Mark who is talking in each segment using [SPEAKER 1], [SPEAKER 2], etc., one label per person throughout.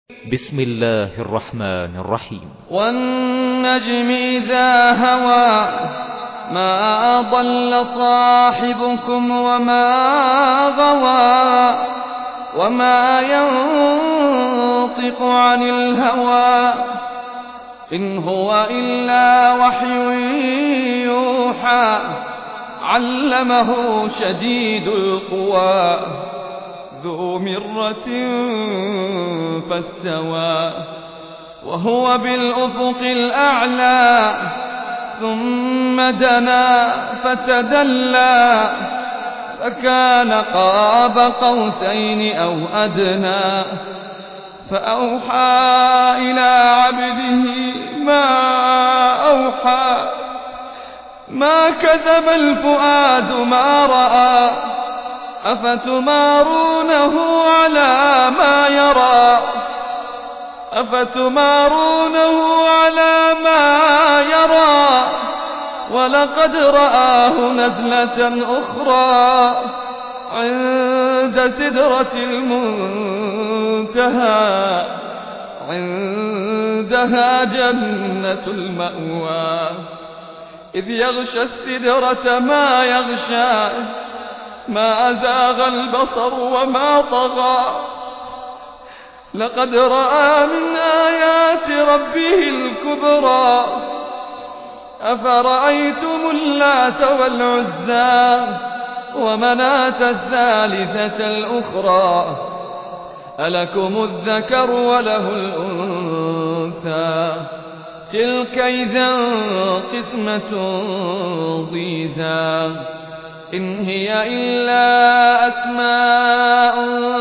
[SPEAKER 1] بسم الله الرحمن الرحيم.
[SPEAKER 2] والنجم إذا هوى ما ضل صاحبكم وما غوى وما ينطق عن الهوى إن هو إلا وحي يوحى علمه شديد القوى ذو مرة فاستوى وهو بالأفق الأعلى ثم دنا فتدلى فكان قاب قوسين أو أدنى فأوحى إلى عبده ما أوحى ما كذب الفؤاد ما رأى أفتمارونه على ما يرى ولقد رآه نزلة أخرى عند سدرة المنتهى عندها جنة المأوى إذ يغشى السدرة ما يغشى ما أزاغ البصر وما طغى لقد رأى من آيات ربه الكبرى أفرأيتم اللات والعزى ومناة الثالثة الأخرى ألكم الذكر وله الأنثى تلك إذا قسمة ضيزى إن هي إلا أسماء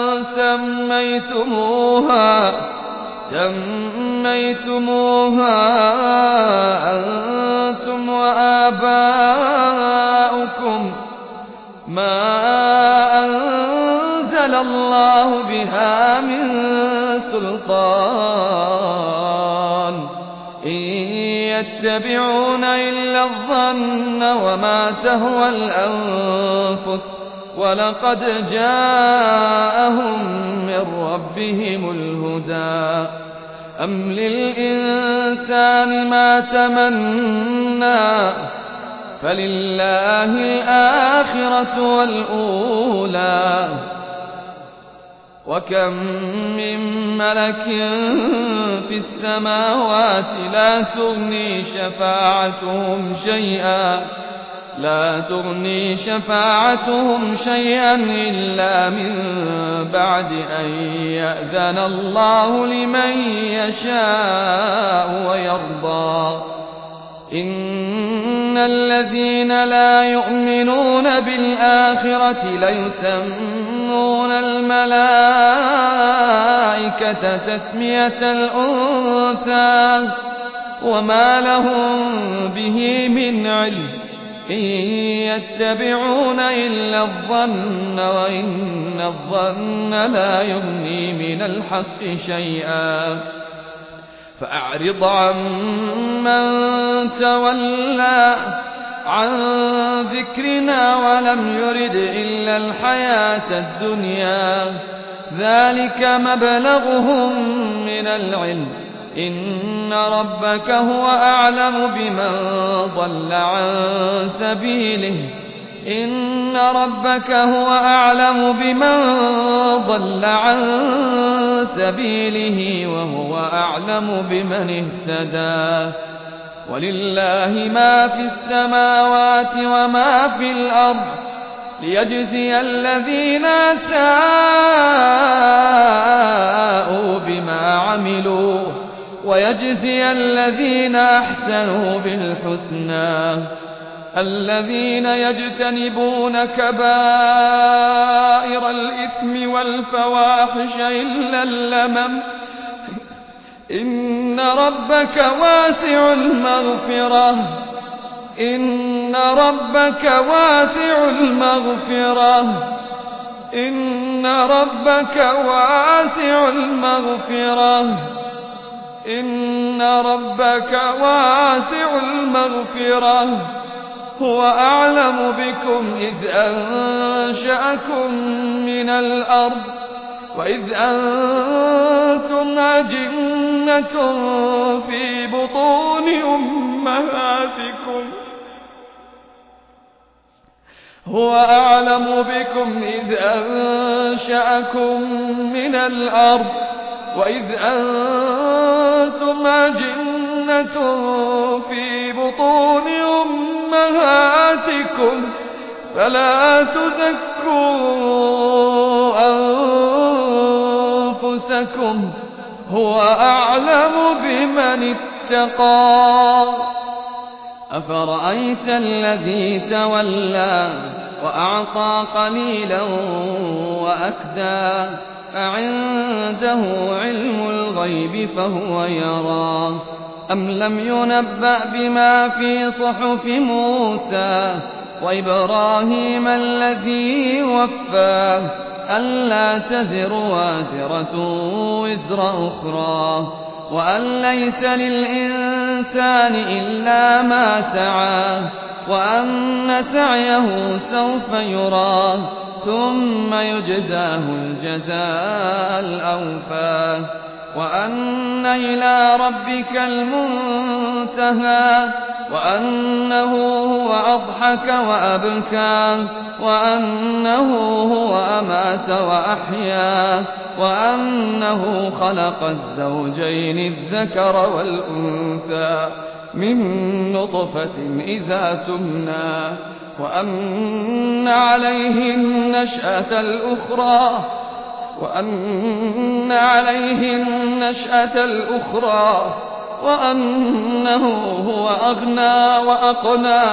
[SPEAKER 2] سميتموها أنتم وآباؤكم ما أنزل الله بها من سلطان إن يتبعون إلا الظن وما تهوى الأنفس ولقد جاءهم من ربهم الهدى أم للإنسان ما تمنى فلله الآخرة والأولى وكم من ملك في السماوات لا تغني شفاعتهم شيئا إلا من بعد أن يأذن الله لمن يشاء ويرضى إن الذين لا يؤمنون بالآخرة ليسمون الملائكة تسمية الأنثى وما لهم به من علم إن يتبعون إلا الظن وإن الظن لا يغني من الحق شيئا فأعرض عن من تولى عن ذكرنا ولم يرد إلا الحياة الدنيا ذلك مبلغهم من العلم إن ربك هو أعلم بمن ضل عن سبيله وهو أعلم بمن اهتدى ولله ما في السماوات وما في الأرض ليجزي الذين أساءوا بما عملوا ويجزي الذين أحسنوا بالحسنى الذين يجتنبون كبائر الإثم والفواحش إلا اللمم إن ربك واسع المغفرة هو أعلم بكم إذ أنشأكم من الأرض وإذ أنتم أجنة في بطون أمهاتكم هو أعلم بكم إذ أنشأكم من الأرض وإذ أنتم أجنة في بطون أمهاتكم فلا تزكوا أنفسكم هو أعلم بمن اتقى. أفرأيت الذي تولى وأعطى قليلا وأكدى أعنده علم الغيب فهو يرى أم لم ينبأ بما في صحف موسى وإبراهيم الذي وفى ألا تزر وازرة وزر أخرى وأن ليس للإنسان إلا ما سعى وأن سعيه سوف يرى ثم يجزاه الجزاء الأوفى وأن إلى ربك المنتهى وأنه هو أضحك وأبكى وأنه هو أمات وأحيا وأنه خلق الزوجين الذكر والأنثى من نطفة إذا تمنى وأن عليه النشأة الأخرى وأنه هو أغنى وأقنى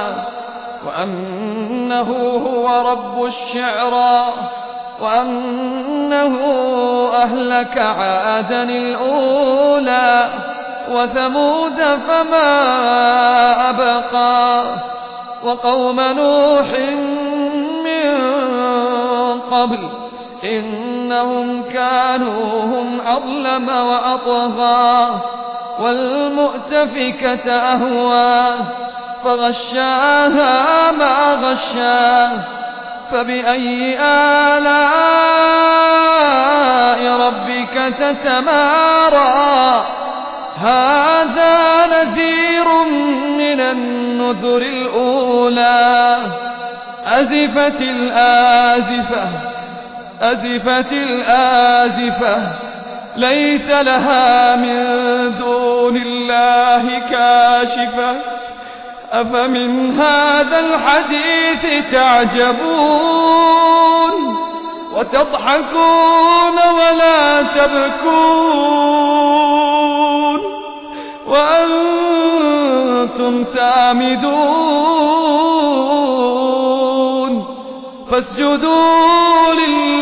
[SPEAKER 2] وأنه هو رب الشعرى وأنه أهلك عادا الأولى وثمود فما أبقى وقوم نوح من قبل إنهم كانوا هم أظلم وأطغى والمؤتفكة أهوى فغشاها ما غشا فبأي آلاء ربك تتمارى هذا نذير من النذر الأولى أزفت الآزفة ليس لها من دون الله كاشفة أفمن هذا الحديث تعجبون وتضحكون ولا تبكون وأنتم سامدون فاسجدوا لله